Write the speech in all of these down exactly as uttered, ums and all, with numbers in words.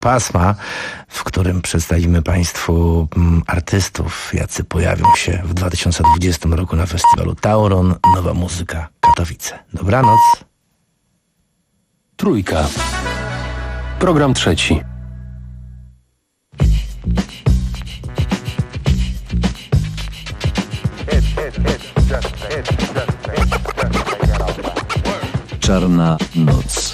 pasma, w którym przedstawimy Państwu mm, artystów, jacy pojawią się w dwa tysiące dwudziestym roku na festiwalu Tauron. Nowa muzyka Katowice. Dobranoc. Trójka. Program trzeci. Czarna noc.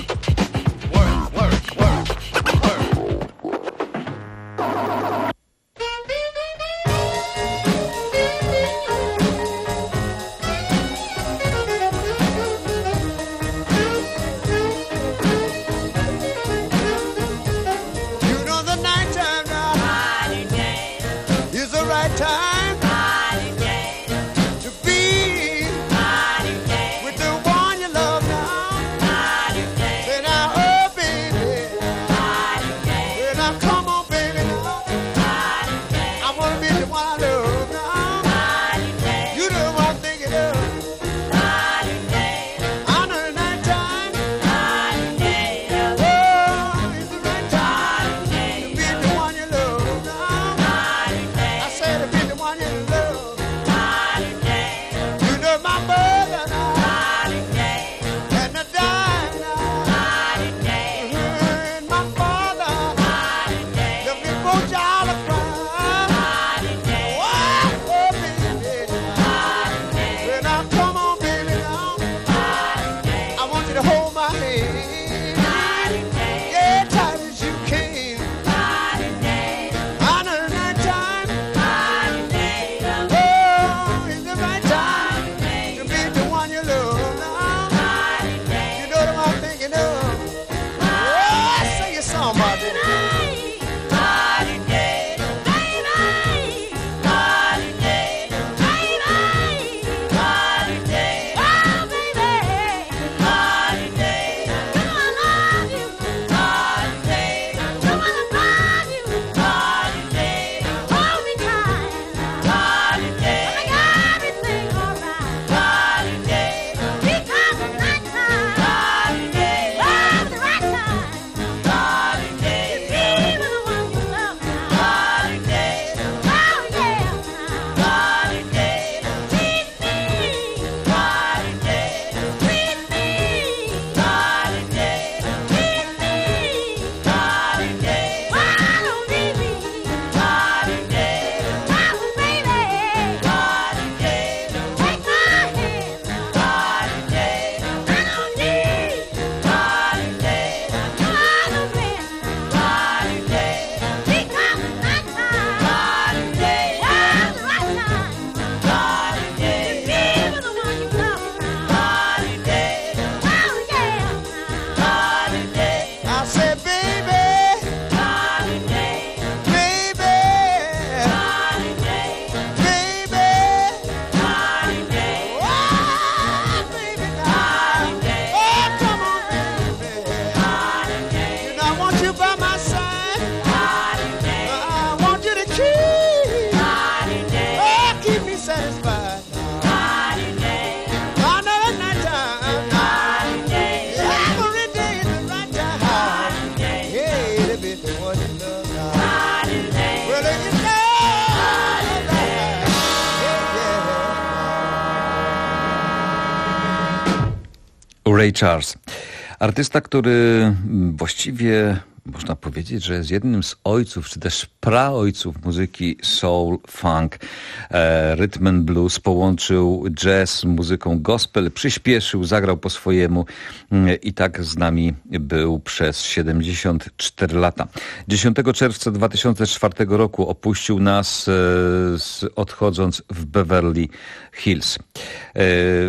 Ray Charles. Artysta, który właściwie można powiedzieć, że jest jednym z ojców, czy też praojców muzyki soul, funk, e, rhythm and blues. Połączył jazz z muzyką gospel, przyspieszył, zagrał po swojemu e, i tak z nami był przez siedemdziesiąt cztery lata. dziesiątego czerwca dwa tysiące czwartego roku opuścił nas, e, z, odchodząc w Beverly Hills. E,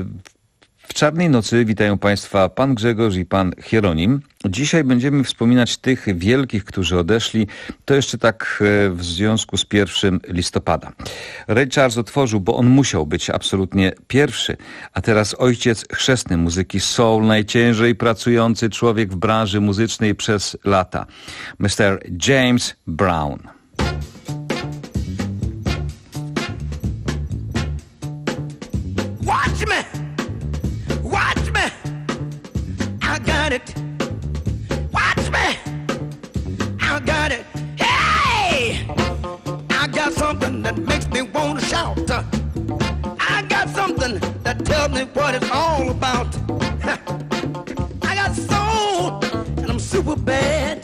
W Czarnej Nocy witają Państwa pan Grzegorz i pan Hieronim. Dzisiaj będziemy wspominać tych wielkich, którzy odeszli. To jeszcze tak w związku z pierwszym listopada. Ray Charles otworzył, bo on musiał być absolutnie pierwszy. A teraz ojciec chrzestny muzyki soul, najciężej pracujący człowiek w branży muzycznej przez lata. mister James Brown. Watch me! Watch me, I got it. Watch me, I got got it. Hey! I got something that makes me want to shout. I got something that tells me what it's all about. I got soul, and I'm super bad.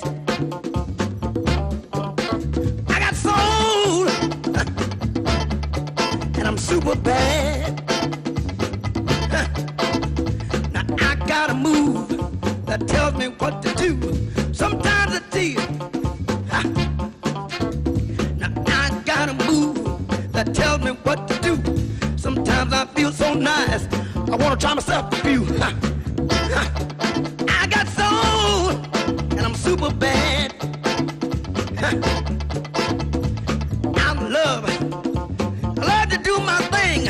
I got soul, and I'm super bad. Now I got a move that tells me what to do. Sometimes it's tears. Now I got a move that tells me what to do. Sometimes I feel so nice, I wanna try myself a few. I got soul, and I'm super bad. I love, I love to do my thing,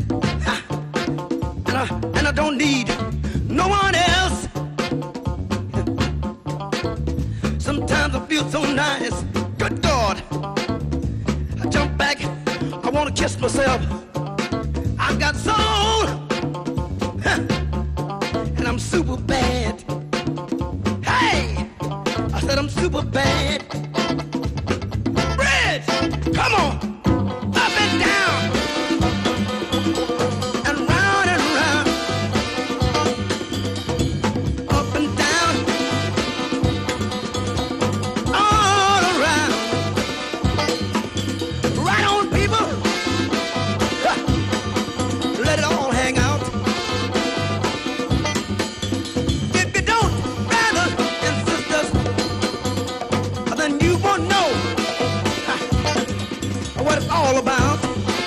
and I, and I don't need no one else. Sometimes I feel so nice, good God. I jump back, I wanna kiss myself. I got soul, and I'm super bad. Hey, I said I'm super bad. Bridge, come on, up and down, and round and round, up and down, all around. Right on, people. Let it all hang out. If you don't, brothers and sisters, then you won't know what it's all about.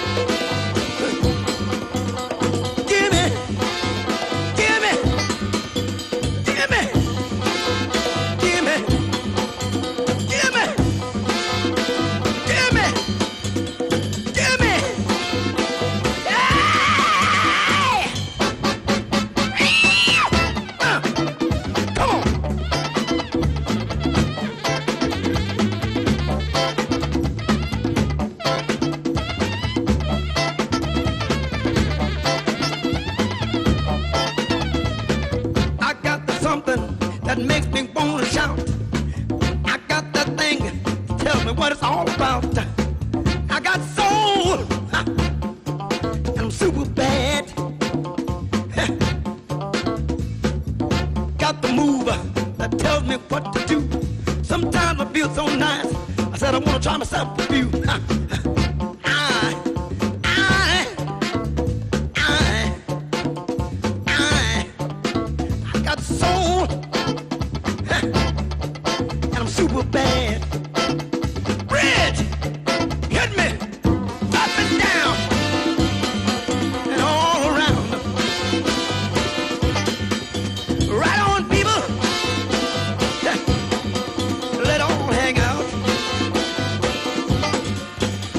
Give me, give me, give me, give me, give me, give me, give me. Hey! Uh, come on. I got the something that makes me want to shout. I got that thing to tell me what it's all about. I got soul, and I'm super bad. Got the move that tells me what to do. Sometimes I feel so nice, I said I want to try myself a few. I, I, I, I, I got soul, and I'm super bad. Bridge, hit me, up and down, and all around. Right on, people. Let all hang out.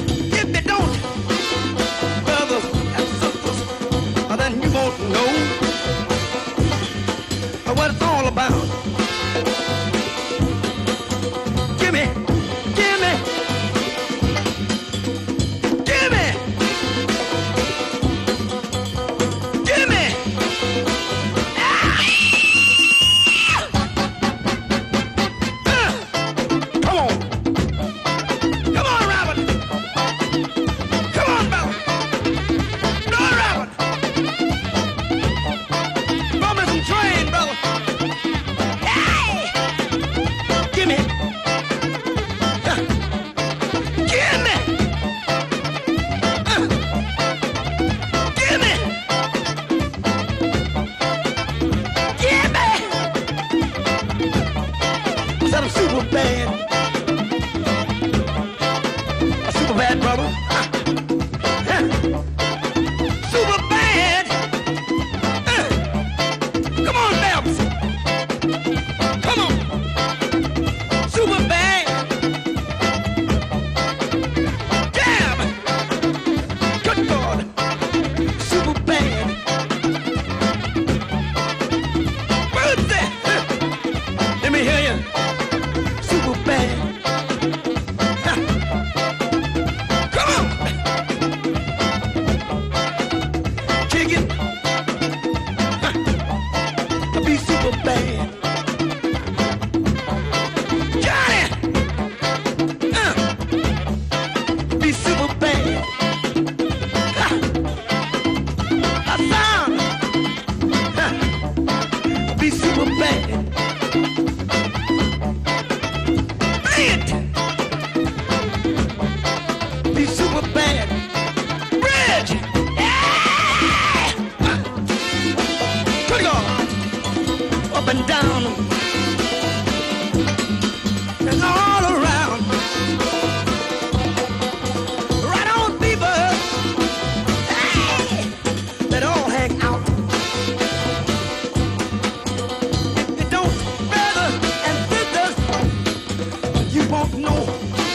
want to know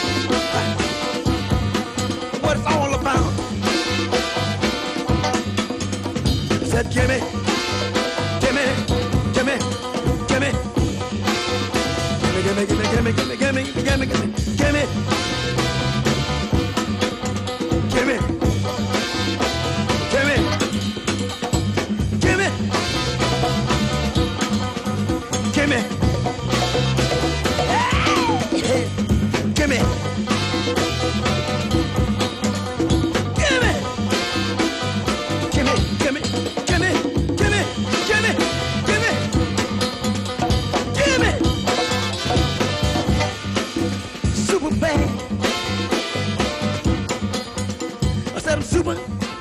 what it's all about. Said, Gimme, gimme, gimme, gimme, gimme, gimme, gimme, gimme, gimme, gimme, gimme, gimme, gimme, gimme, gimme, gimme, gimme, hey, gimme, gimme, gimme, gimme, gimme, gimme, gimme, gimme, gimme, super bad. I said I'm super,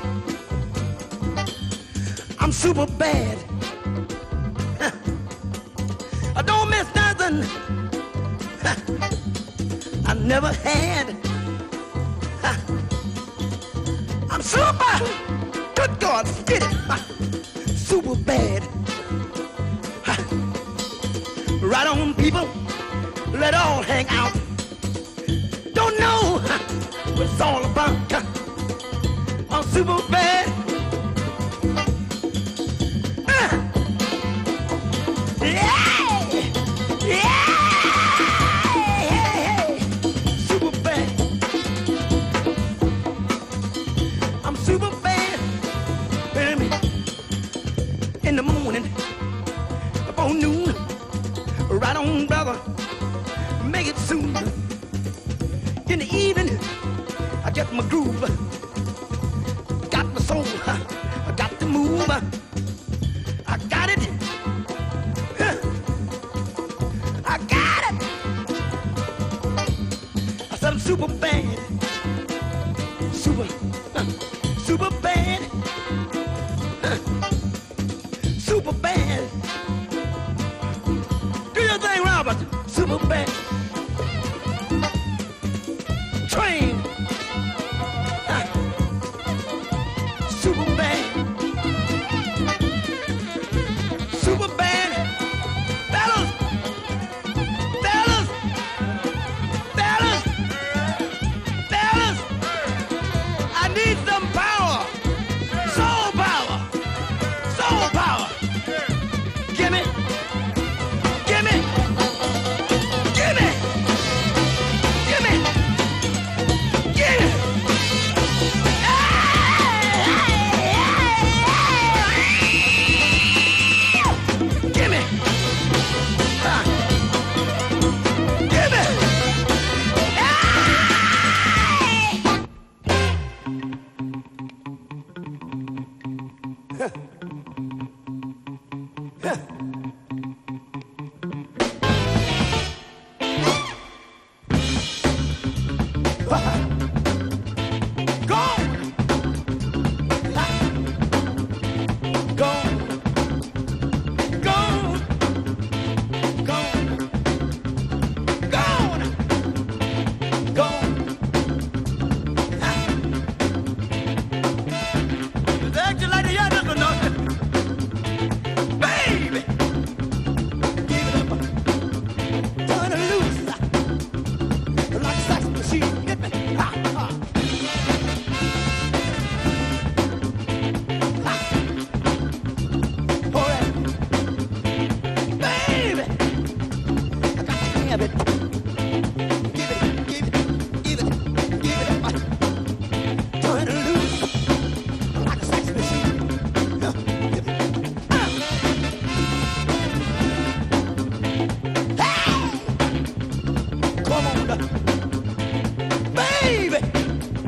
I'm super bad. Huh. I don't miss nothing. Huh. I never had. Huh. I'm super. Good God, get it. Huh. Super bad. Huh. Right on, people. Let all hang out. Don't know huh, what it's all about. Huh. I'm super bad. Uh. Yeah, yeah, super bad. I'm super bad. Baby. In the morning, before noon, right on, brother. Make it soon. In the evening, I get my groove. Got my soul, I got to move. I got it. I got it. I said I'm super bad. Super, super bad. Super bad. Do your thing, Robert. Super bad. Train. Uh, super bad. Super bad. Fellas. Fellas. Fellas. Fellas. I need some power. Soul power. Soul power. Gimme. Gimme. Gimme. Gimme. Gimme. Gimme. Ah. Gimme. Go! Go! Go! Go! Go! Go! It's acting like the youngest or nothing. Baby! Give it up. Turn it loose. Like a sax machine. Hit me. Ha, ha. Ha. All right. Baby! I got to have it. Give it, give it, give it, give it up. Turn it loose. Like a sax machine. Yeah, give it. Ah. Hey! Come on, baby.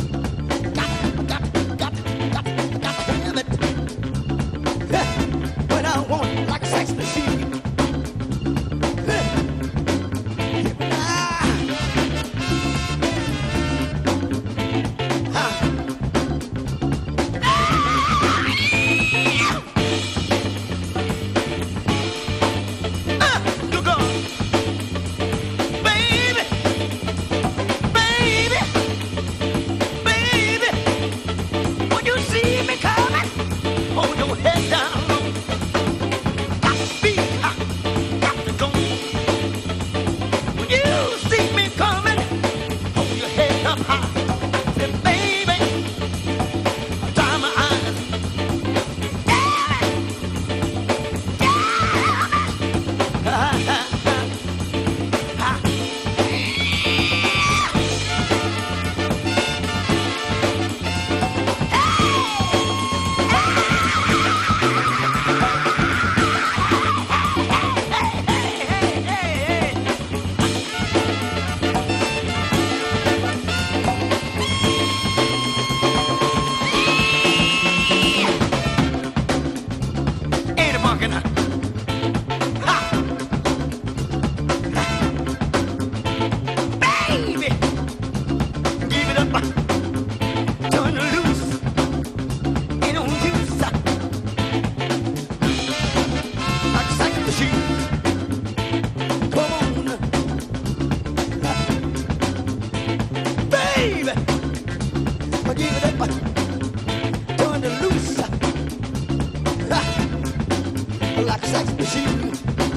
baby. I give it up, turn it loose, ha, like a sex machine.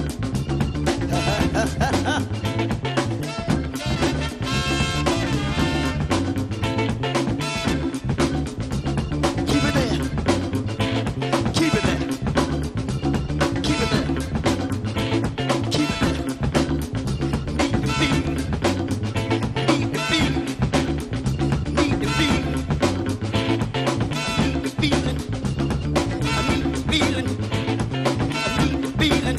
Keep it there, keep it there, keep it there, keep it there. Need the beat, need the beat, need the beat, need the feeling, I need the feeling, I need the feeling.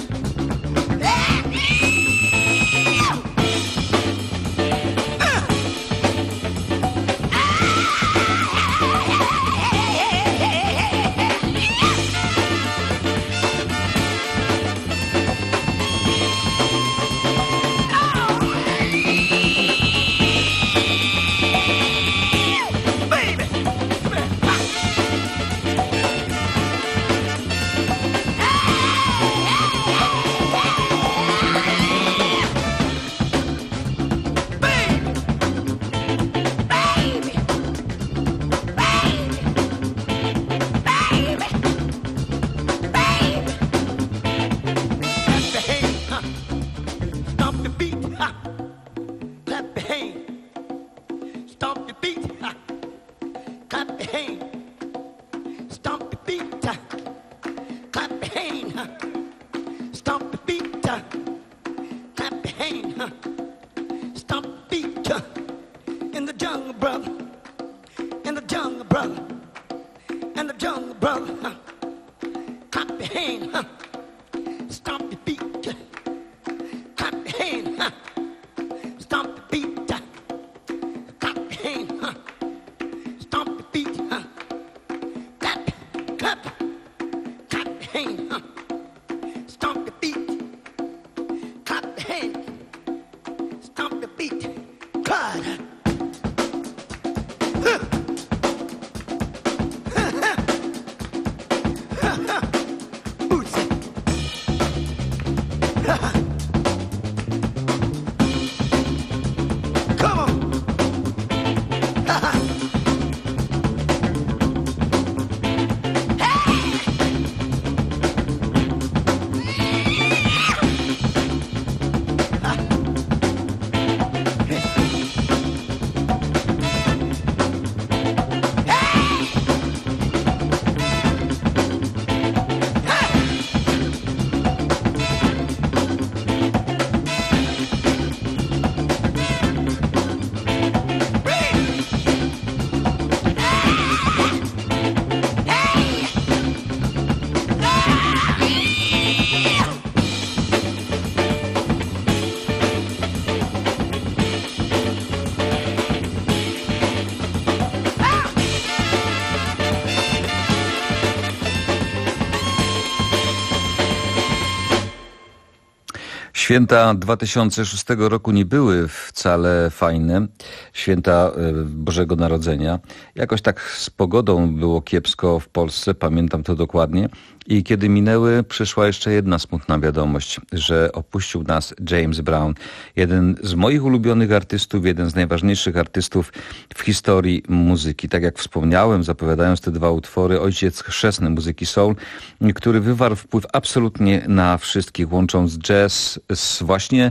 Święta dwa tysiące szóstego roku nie były wcale fajne. Święta Bożego Narodzenia. Jakoś tak z pogodą było kiepsko w Polsce, pamiętam to dokładnie. I kiedy minęły, przyszła jeszcze jedna smutna wiadomość, że opuścił nas James Brown. Jeden z moich ulubionych artystów, jeden z najważniejszych artystów w historii muzyki. Tak jak wspomniałem, zapowiadając te dwa utwory, ojciec chrzestny muzyki soul, który wywarł wpływ absolutnie na wszystkich, łącząc jazz z właśnie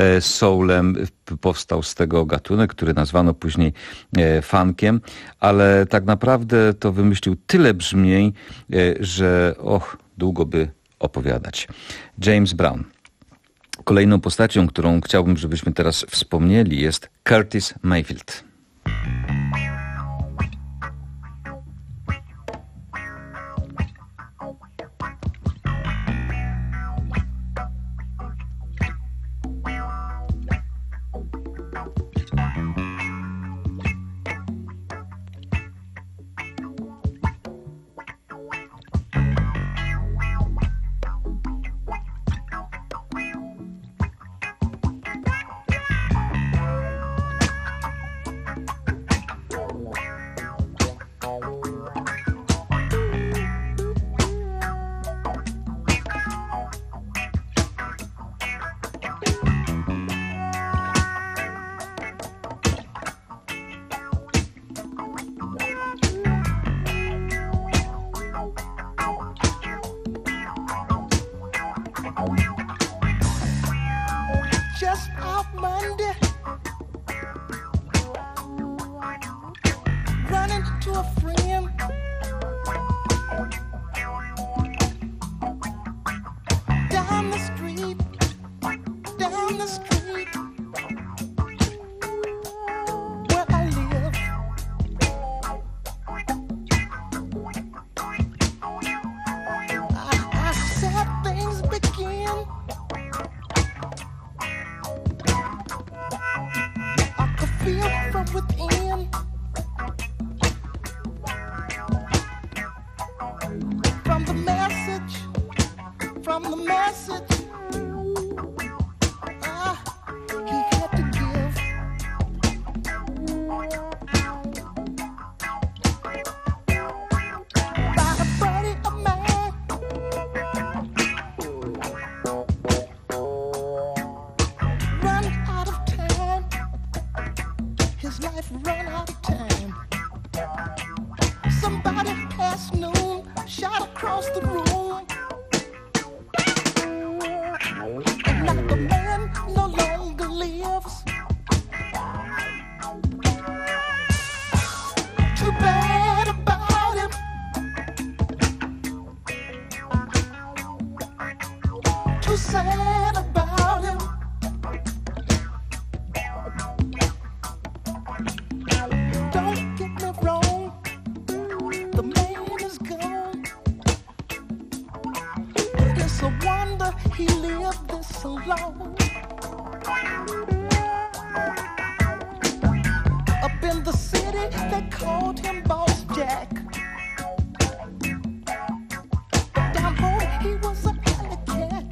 soulem. Powstał z tego gatunek, który nazwano później funkiem, ale tak naprawdę to wymyślił tyle brzmień, że och, długo by opowiadać. James Brown. Kolejną postacią, którą chciałbym, żebyśmy teraz wspomnieli, jest Curtis Mayfield. a friend. Down the street, down the street, where I live. I, I said things begin. I could feel from within. From the message, from the message, ah, he had to give. By a buddy of mine, run out of time. His life run out of time. Somebody past noon shot across the room. And now the man no longer lives. Too bad about him. Too sad about him. Don't get me wrong, the man is gone. It's a wonder he lived this long. Up in the city, they called him Boss Jack. But down home, he was a alley cat.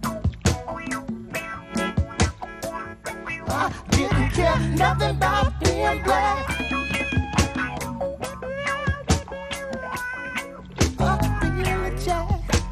I didn't care nothing about being black. Oh, Billy Jack.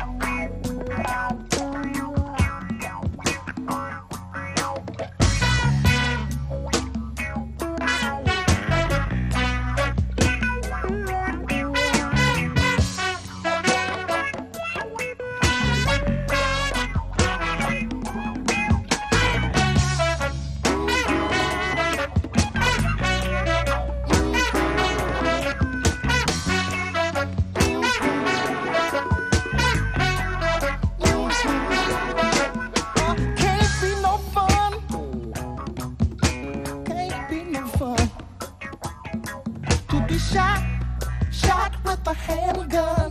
Can't be no fun. Can't be no fun to be shot, shot with a handgun.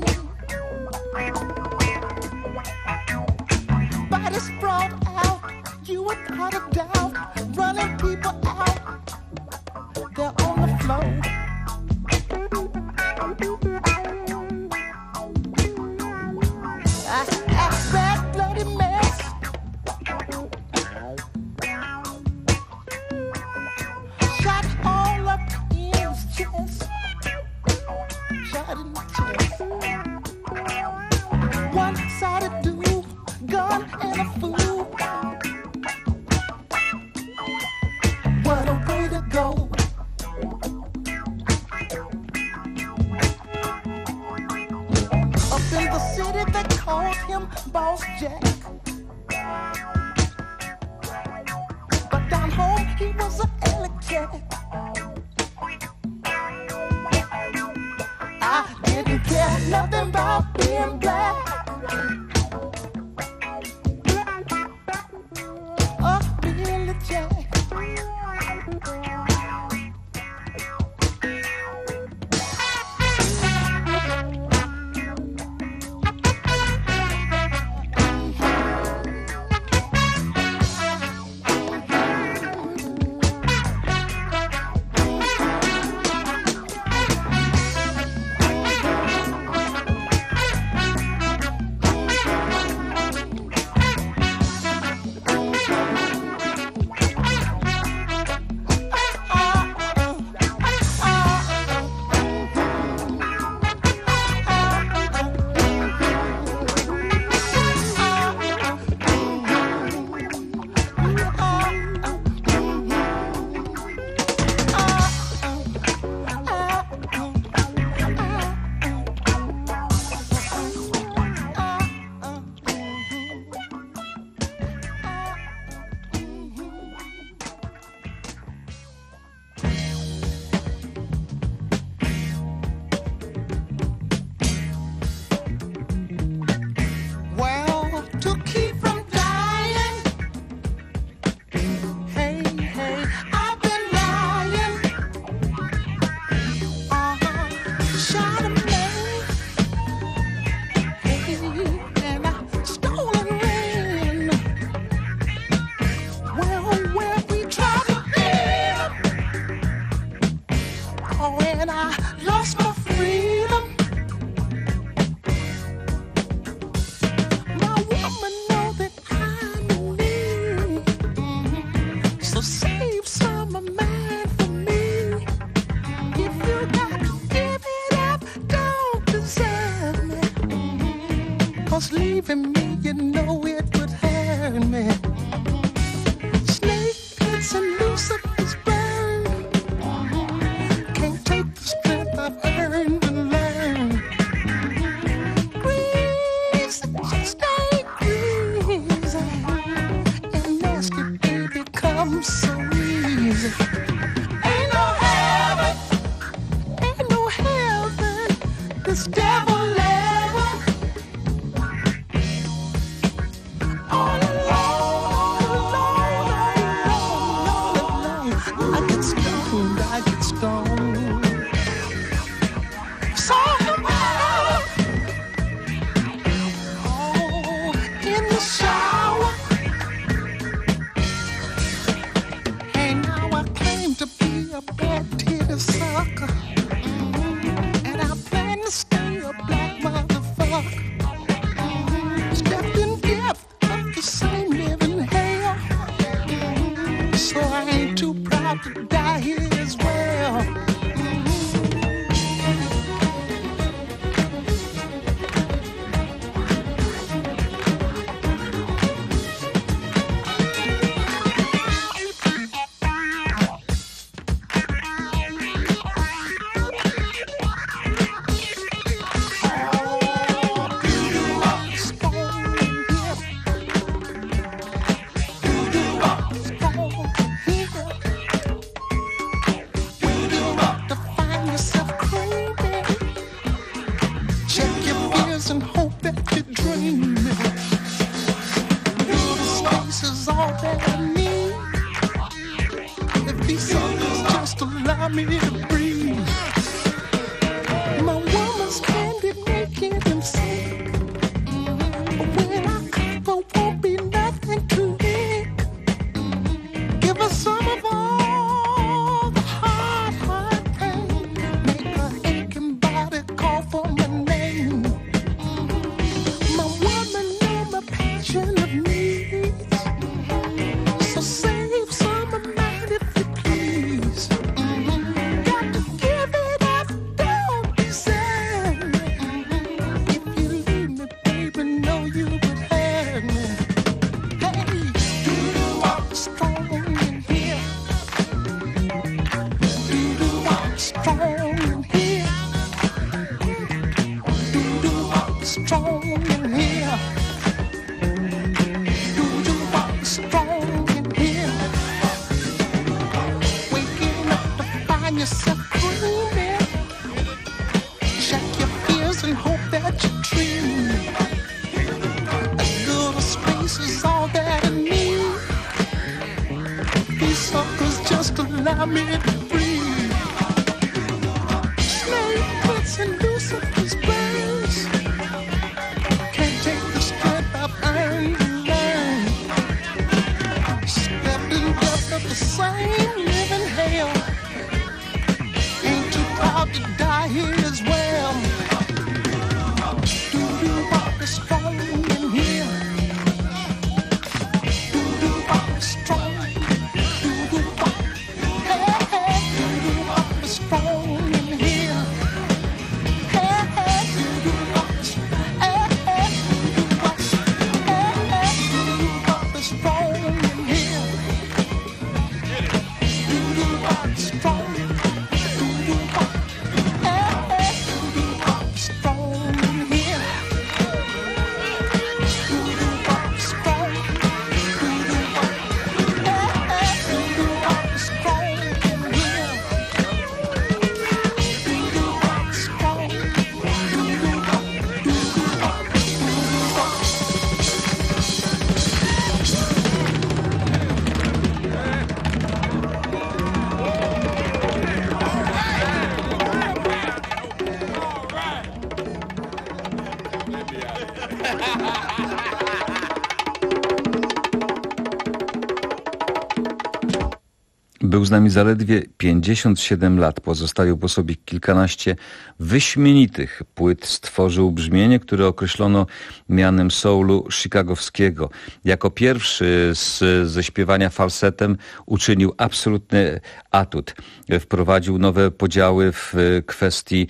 Body sprawled out, you without a doubt, running people out. They're on the floor. I, I bad bloody mess. Shot all up in his chest. Shot in the chest. One-sided dude, gun and a fool. What a way to go. Up in the city, they called him Boss Jack. But down home, he was an alley cat. I didn't care nothing about being black. Oh, Billy Jack. and I lost my freedom. My woman know that I'm in need, so save some of mine for me. If you got to give it up, don't deserve me, 'cause leaving me, you know it would hurt me. Snake pits and Lucifer's burn, can't take the strength I've earned and learned. Grease, just ain't greasy, and nasty baby comes so easy. Ain't no heaven, ain't no heaven, this devil ever. All alone, all alone, all alone, I get stoned, I get stoned. So high, oh, in the shower. Hey, now I claim to be a bad titty sucker, and I plan to stay a black motherfucker. Stepped in depth of the same living hell, so I ain't too proud to die here as well. To find yourself craving, check your fears and hope that you're dreaming. This space is all that I need. If these others just allow me to breathe. My woman's candy naked and sick, but when I cover won't be nothing to lick. Give her some of all the hard, hard pain. Make her aching body call for my name. My woman know my passion of needs, so save some of mine if you please. Got to give it up, don't deserve me. If you leave me, baby, know you would hurt me. Hey, do you want strong in here? Do you want strong in here? Do you want strong in here? Do you want strong in here? Waking up to find yourself grooving. Check your fears and hope that you're dreaming. A little space is all that I need. These suckers just allow me to breathe. Snake pits and Lucifer's burns, can't take the strength I've earned and learned. Stepped in depth of the same living hell, ain't too proud to die here as well. Do you want the strong in here? Do you want the strong? Do you want? Hey, hey, do you want the strong in here? Hey, hey, Był z nami zaledwie pięćdziesiąt siedem lat. Pozostawił po sobie kilkanaście wyśmienitych płyt. Stworzył brzmienie, które określono mianem soulu chicagowskiego. Jako pierwszy z, ze śpiewania falsetem uczynił absolutny atut. Wprowadził nowe podziały w kwestii,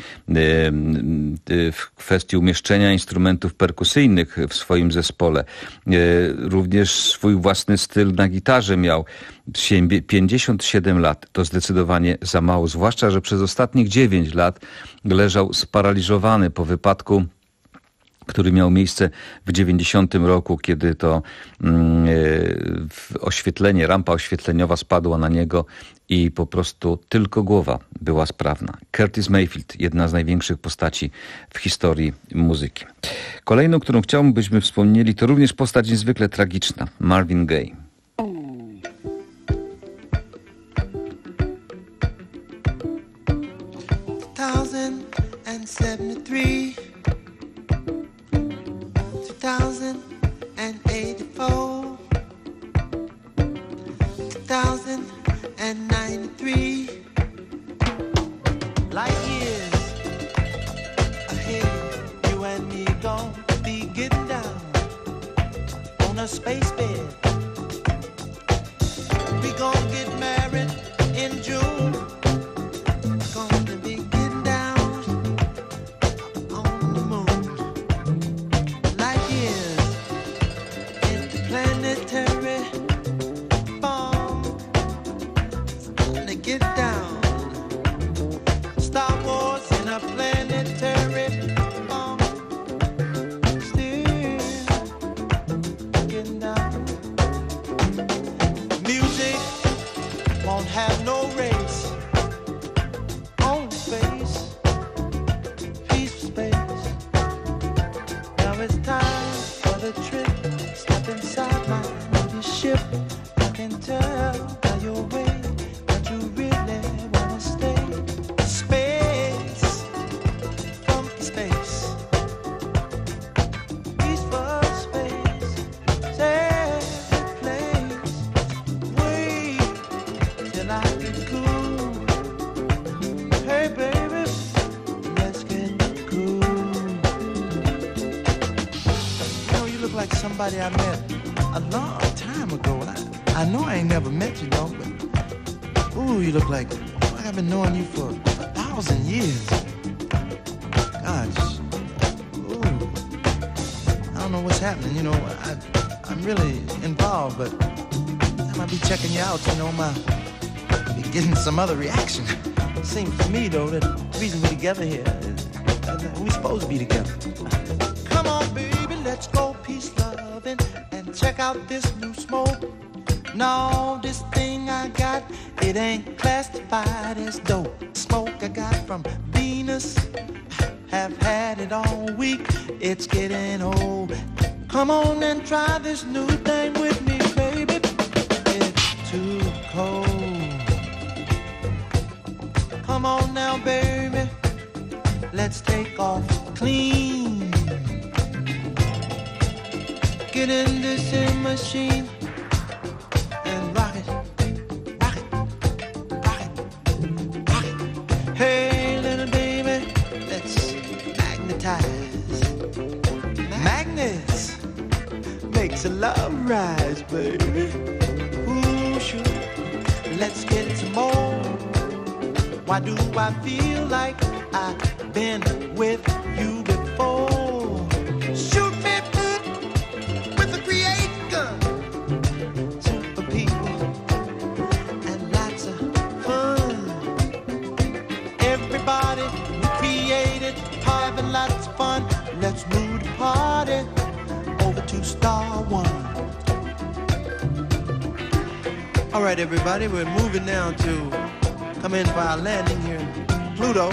w kwestii umieszczenia instrumentów perkusyjnych w swoim zespole. Również swój własny styl na gitarze miał. pięćdziesiąt siedem lat to zdecydowanie za mało, zwłaszcza że przez ostatnich dziewięć lat leżał sparaliżowany po wypadku, który miał miejsce w dziewięćdziesiątym roku, kiedy to mm, oświetlenie, rampa oświetleniowa spadła na niego i po prostu tylko głowa była sprawna. Curtis Mayfield, jedna z największych postaci w historii muzyki. Kolejną, którą chciałbym, byśmy wspomnieli, to również postać niezwykle tragiczna, Marvin Gaye. seventy-three, two thousand eighty-four, two thousand ninety-three, light years ahead, you and me gon' be getting down on a space bed. We gon' get married in June. Somebody I met a long time ago. I, I know I ain't never met you, though, but ooh, you look like, like I've been knowing you for a thousand years. Gosh, ooh, I don't know what's happening. You know, I, I'm really involved, but I might be checking you out. You know, my be getting some other reaction. Seems to me though that the reason we're together here is that we're supposed to be together. Come on, baby, let's go peace, loving, and check out this new smoke. No, this thing I got, it ain't classified as dope. Smoke I got from Venus, have had it all week. It's getting old. Come on and try this new thing with me, baby. It's too cold. Come on now, baby, let's take off clean. Get in this in machine and rock it, rock it, rock it, rock it. Hey, little baby, let's magnetize. Magnets makes a love rise, baby. Ooh, sure. Let's get some more. Why do I feel like I've been with you before? Shoot me with a create gun. Super people and lots of fun. Everybody we created having lots of fun. Let's move the party over to Star One. All right, everybody, we're moving now to come in for our landing here in Pluto.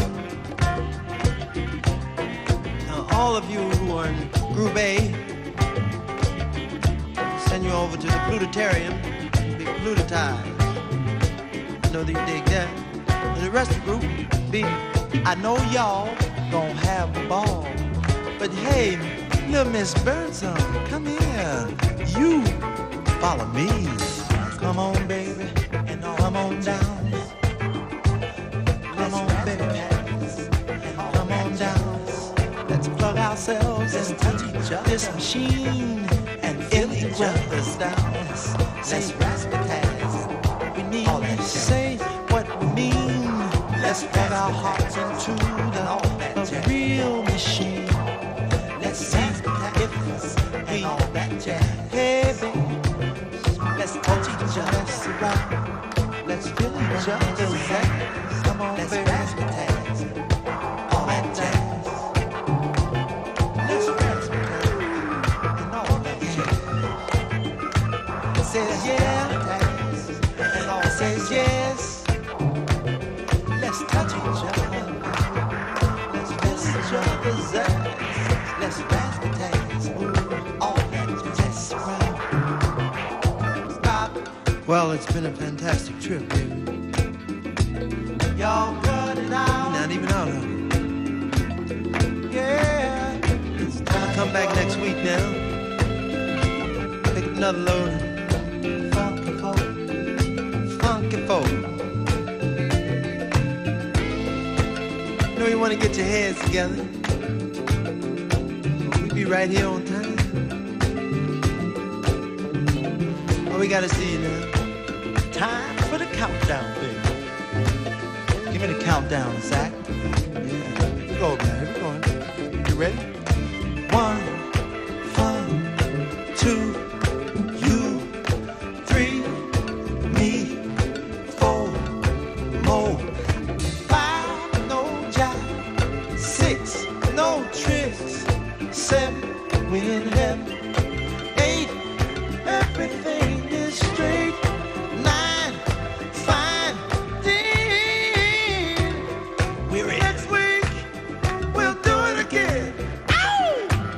Now, all of you who are in Group A, send you over to the Plutotarium to be plutotized. I know that you dig that. And the rest of the group, B, I know y'all gonna have a ball. But hey, little Miss Birdsong, come here. You follow me. Come on, baby, and all Come on down. Come on, baby. Come on down. Let's plug ourselves into this machine and feel each other's down. Let's razzmatazz. We need to say what we mean. Let's plug our hearts into the, the real machine. Let's see if we all that jazz. Hey, baby, let's touch each other's around. Let's feel each other's ass. Come on, let's baby. Razzmatazz. All that jazz. Let's razzmatazz. And all that jazz. It says yeah. And all says yes. Let's touch each other. Let's feel each other's ass. Let's razzmatazz. All that jazz around. Stop. Well, it's been a fantastic trip, baby. Y'all cut it out. Not even out of it. Yeah. It's time to come back next week now. Pick up another load. Funky folk. Funky folk. You know you want to get your heads together. We'll be right here on time. Oh, we gotta see you now. Time for the countdown, baby. Give me the countdown, Zach. Yeah, here we go, man. Here we go. You ready? One, fun, two, you, three, me, four, more, five, no jive, six, no tricks, seven, we're in heaven, eight, everything is straight. Nine, fine, ten. We're in. Next week, we'll do it again. Ow!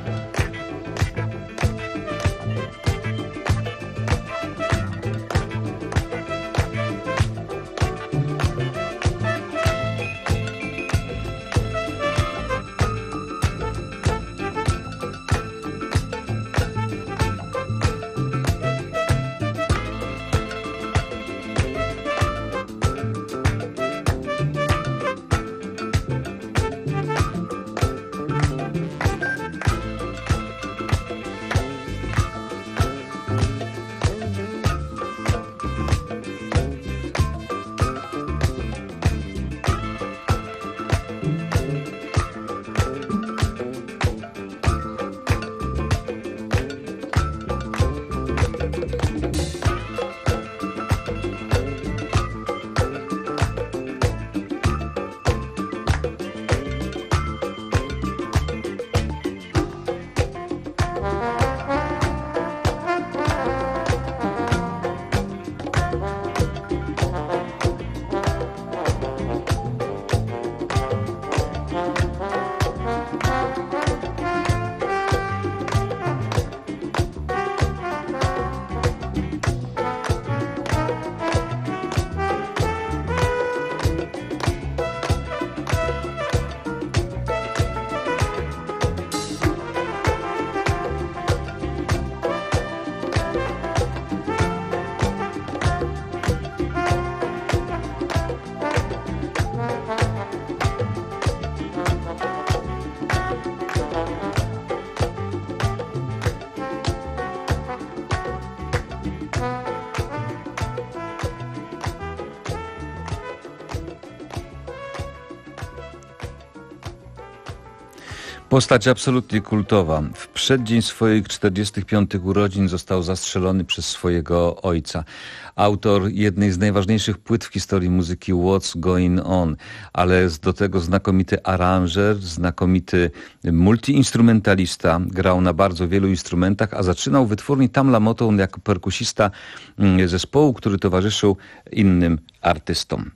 Postać absolutnie kultowa. W przeddzień swoich czterdziestych piątych urodzin został zastrzelony przez swojego ojca. Autor jednej z najważniejszych płyt w historii muzyki What's Going On, ale do tego znakomity aranżer, znakomity multiinstrumentalista. Grał na bardzo wielu instrumentach, a zaczynał wytwórni Tamla Motown jako perkusista zespołu, który towarzyszył innym artystom.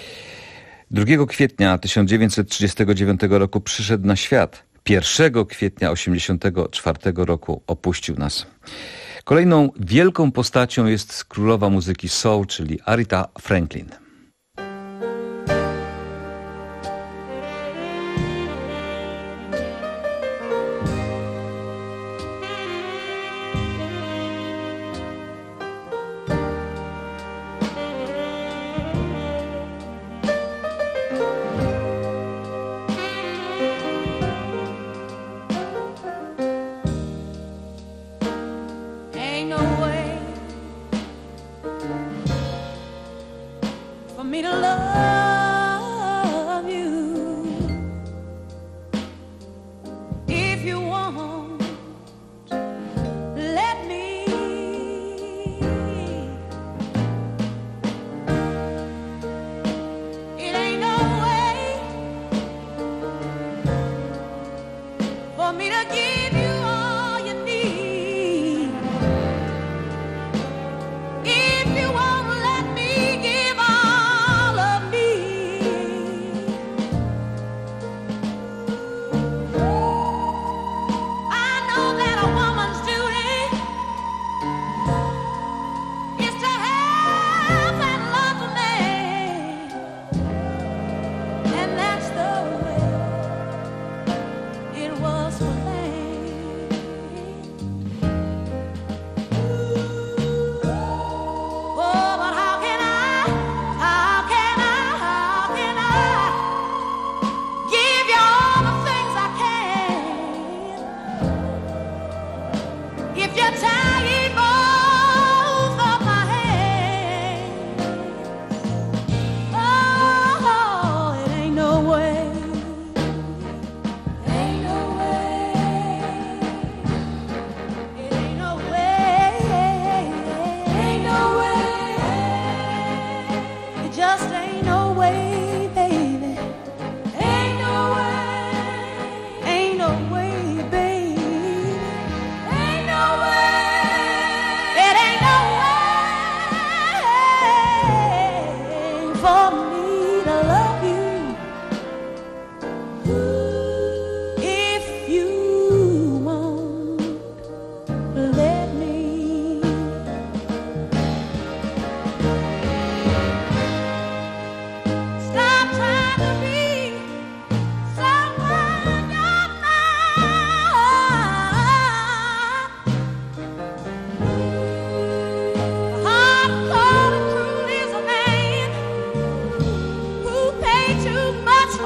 drugiego kwietnia tysiąc dziewięćset trzydziestego dziewiątego roku przyszedł na świat. pierwszego kwietnia osiemdziesiątego czwartego roku opuścił nas. Kolejną wielką postacią jest królowa muzyki soul, czyli Aretha Franklin.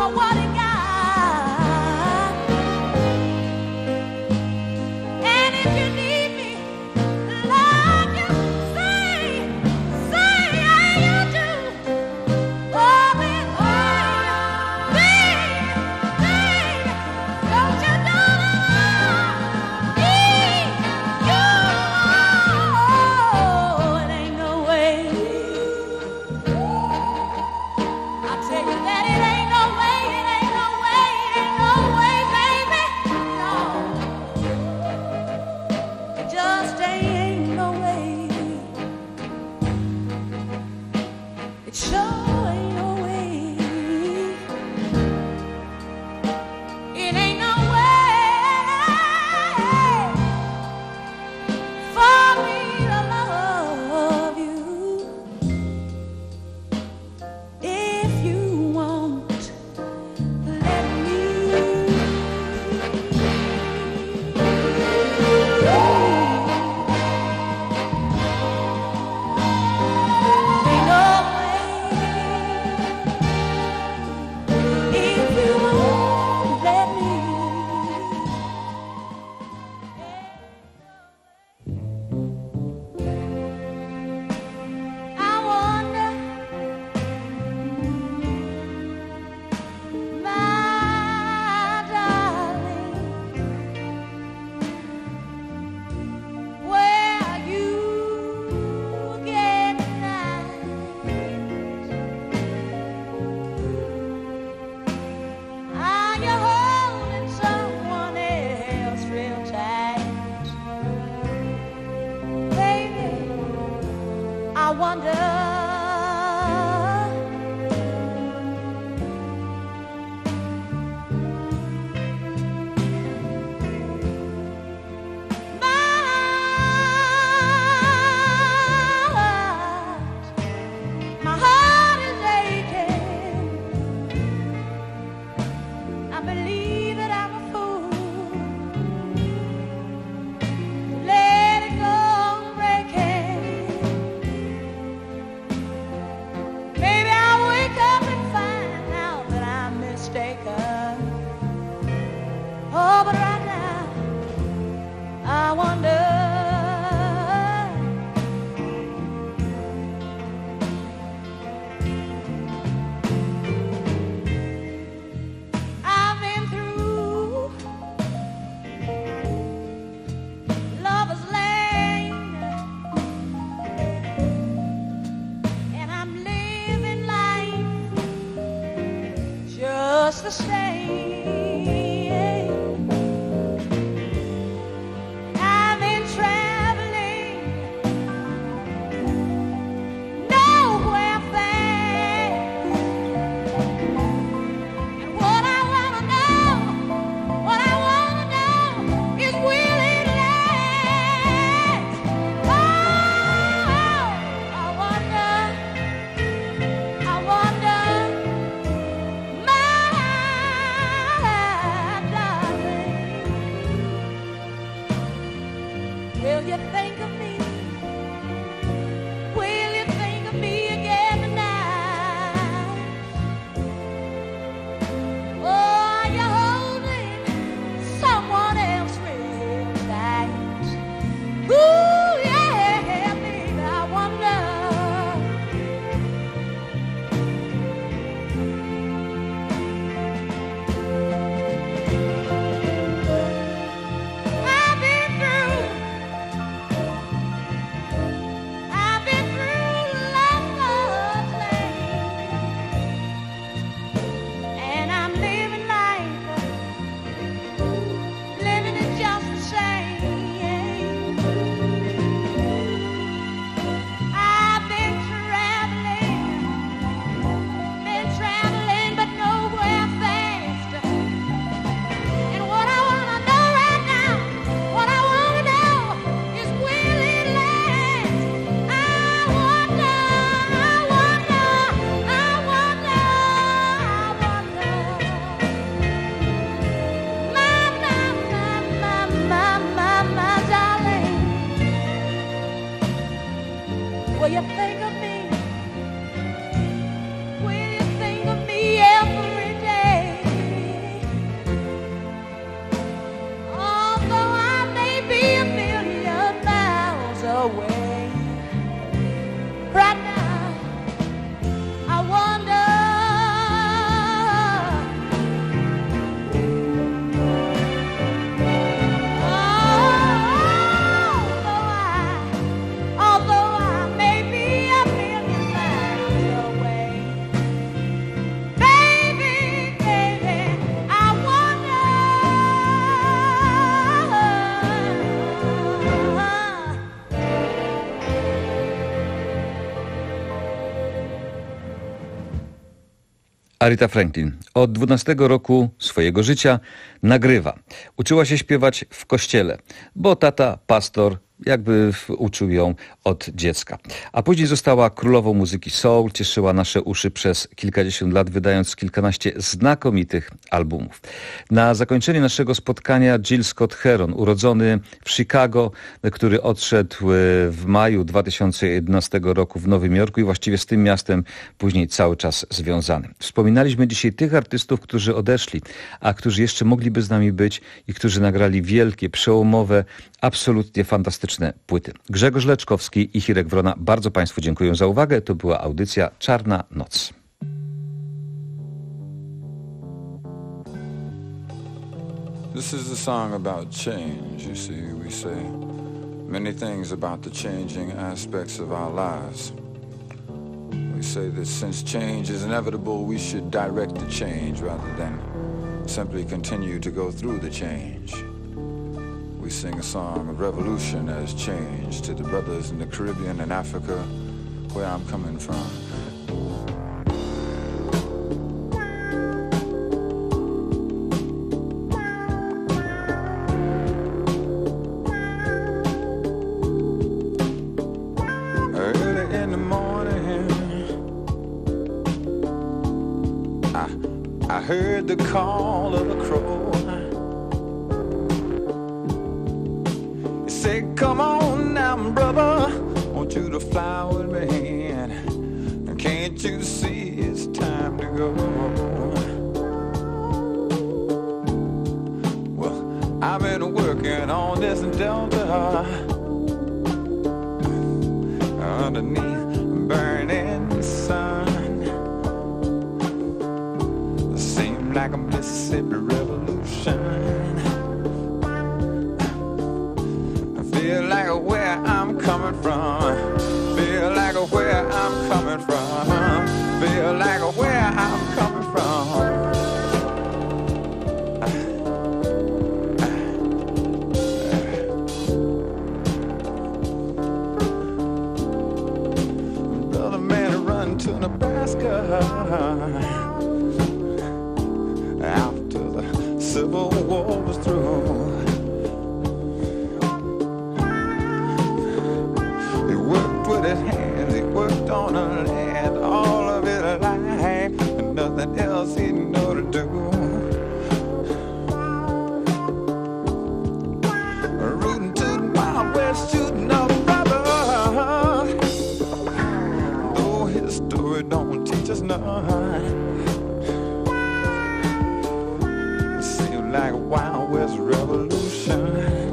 I Aretha Franklin od dwunastego roku swojego życia nagrywa. Uczyła się śpiewać w kościele, bo tata, pastor, jakby uczył ją od dziecka. A później została królową muzyki soul, cieszyła nasze uszy przez kilkadziesiąt lat, wydając kilkanaście znakomitych albumów. Na zakończenie naszego spotkania Jill Scott Heron, urodzony w Chicago, który odszedł w maju dwa tysiące jedenastego roku w Nowym Jorku i właściwie z tym miastem później cały czas związany. Wspominaliśmy dzisiaj tych artystów, którzy odeszli, a którzy jeszcze mogliby z nami być i którzy nagrali wielkie, przełomowe, absolutnie fantastyczne płyty. Grzegorz Leczkowski i Hirek Wrona, bardzo Państwu dziękuję za uwagę. To była audycja Czarna Noc. This is a song about change, you see. We say many things about the changing aspects of our lives. We say that since change is inevitable, we should direct the change rather than simply continue to go through the change. We sing a song of revolution as change to the brothers in the Caribbean and Africa, where I'm coming from. Early in the morning, I, I heard the call of a crow. Say, come on now, brother, want you to fly with me, and can't you see it's time to go? Well, I've been working on this Delta underneath burning sun. Seemed like a Mississippi revolution. Feel like where I'm coming from. Feel like where I'm coming from. Feel like where I'm coming from. Brother man run to Nebraska after the Civil War was through. His hands, he worked on the land all of his life, and nothing else he knew to do. Rooting to the Wild West, shooting up brother. Though his story don't teach us none, it seemed like a Wild West revolution.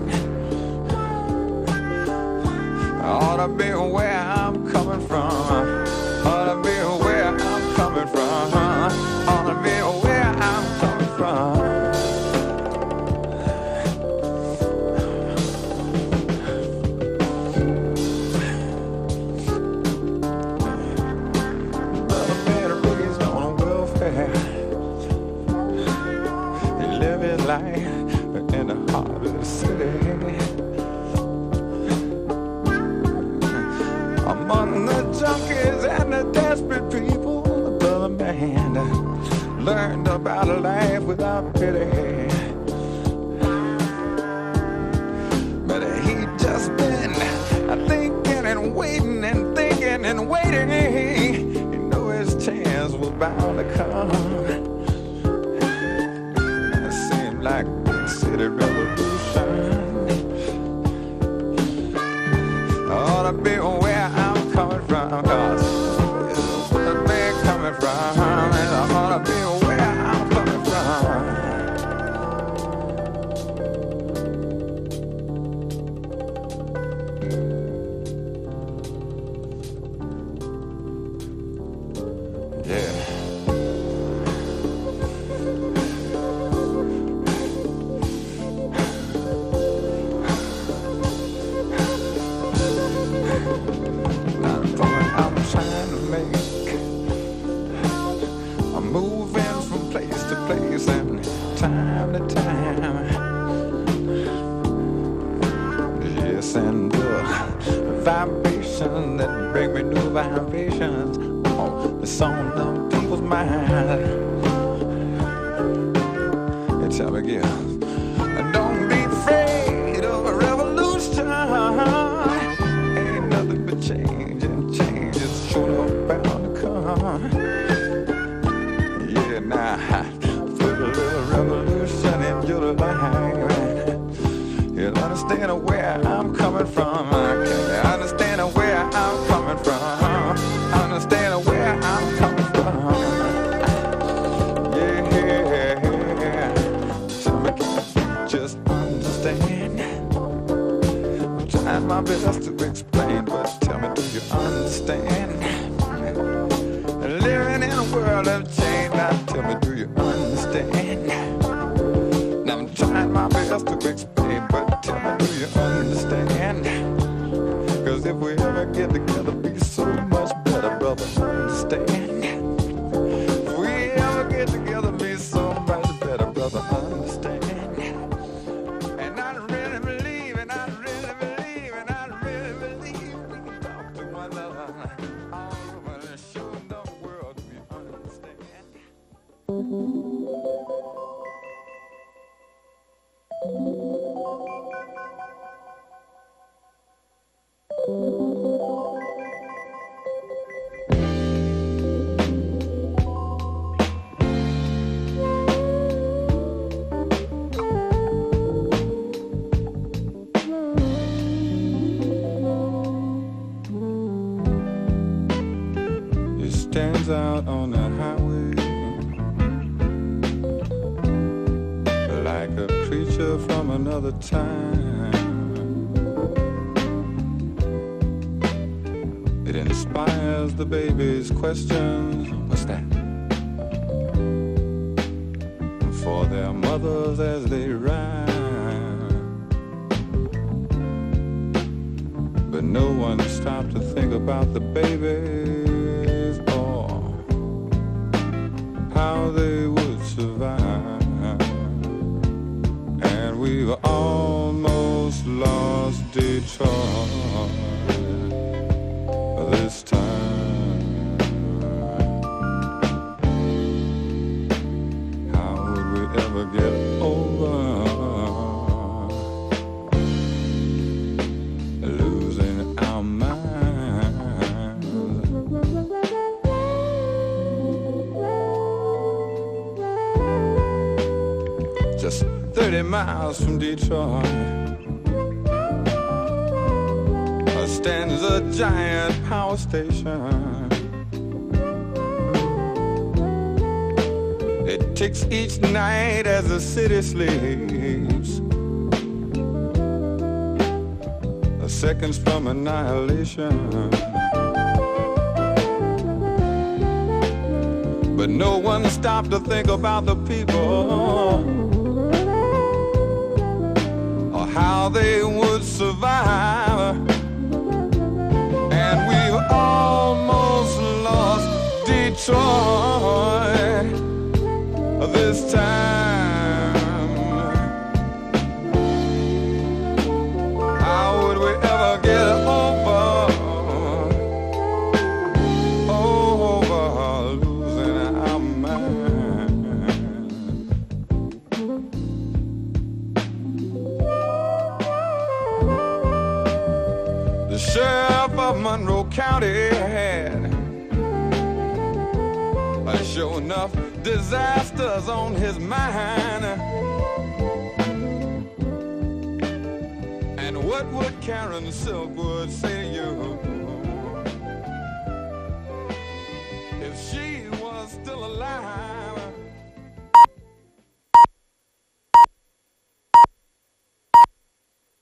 Ought to be where I'm coming from. Ought to be where I'm coming from. Ought to be where I'm coming from. Brother man raised on welfare. He lived his life in the heart of the city. Among the junkies and the desperate people, Brother Man learned about a life without pity. But he just been thinking and waiting and thinking and waiting. He knew his chance was bound to come. It seemed like big city revolution. Ought to be where I'm coming from, cause it's where they're coming from, and I ought to be where I'm coming from. Yeah. begin. Don't be afraid of a revolution. Ain't nothing but change, and change is sure bound to come. Yeah, now put a little revolution in your life. You'll understand where I'm coming from. Can you understand where I'm coming from? Understand where I'm coming from? Yeah, tell me, can you just understand? I'm trying my best to explain, but tell me, do you understand? Living in a world of change, now tell me, do you understand? Now I'm trying my best to explain, but tell me, do you understand? Cause if we ever get together, be so much better, brother, understand? If we ever get together, be so much better, brother, understand? And I really believe, and I really believe, and I really believe we can talk to one another all over the show the world, do you understand? It stands out on the highway like a creature from another time. It inspires the baby's questions. What's that? For their mothers as they ride. But no one stopped to think about the babies or how they would survive. And we've almost lost Detroit this time. How would we ever get over losing our minds? Just thirty miles from Detroit stands a giant power station. It ticks each night as the city sleeps. A seconds from annihilation. But no one stopped to think about the people or how they would survive. And we've almost lost Detroit this time. How would we ever get over, over losing our mind? The sheriff of Monroe County had uh, sure enough disasters on his mind. And what would Karen Silkwood say to you if she was still alive?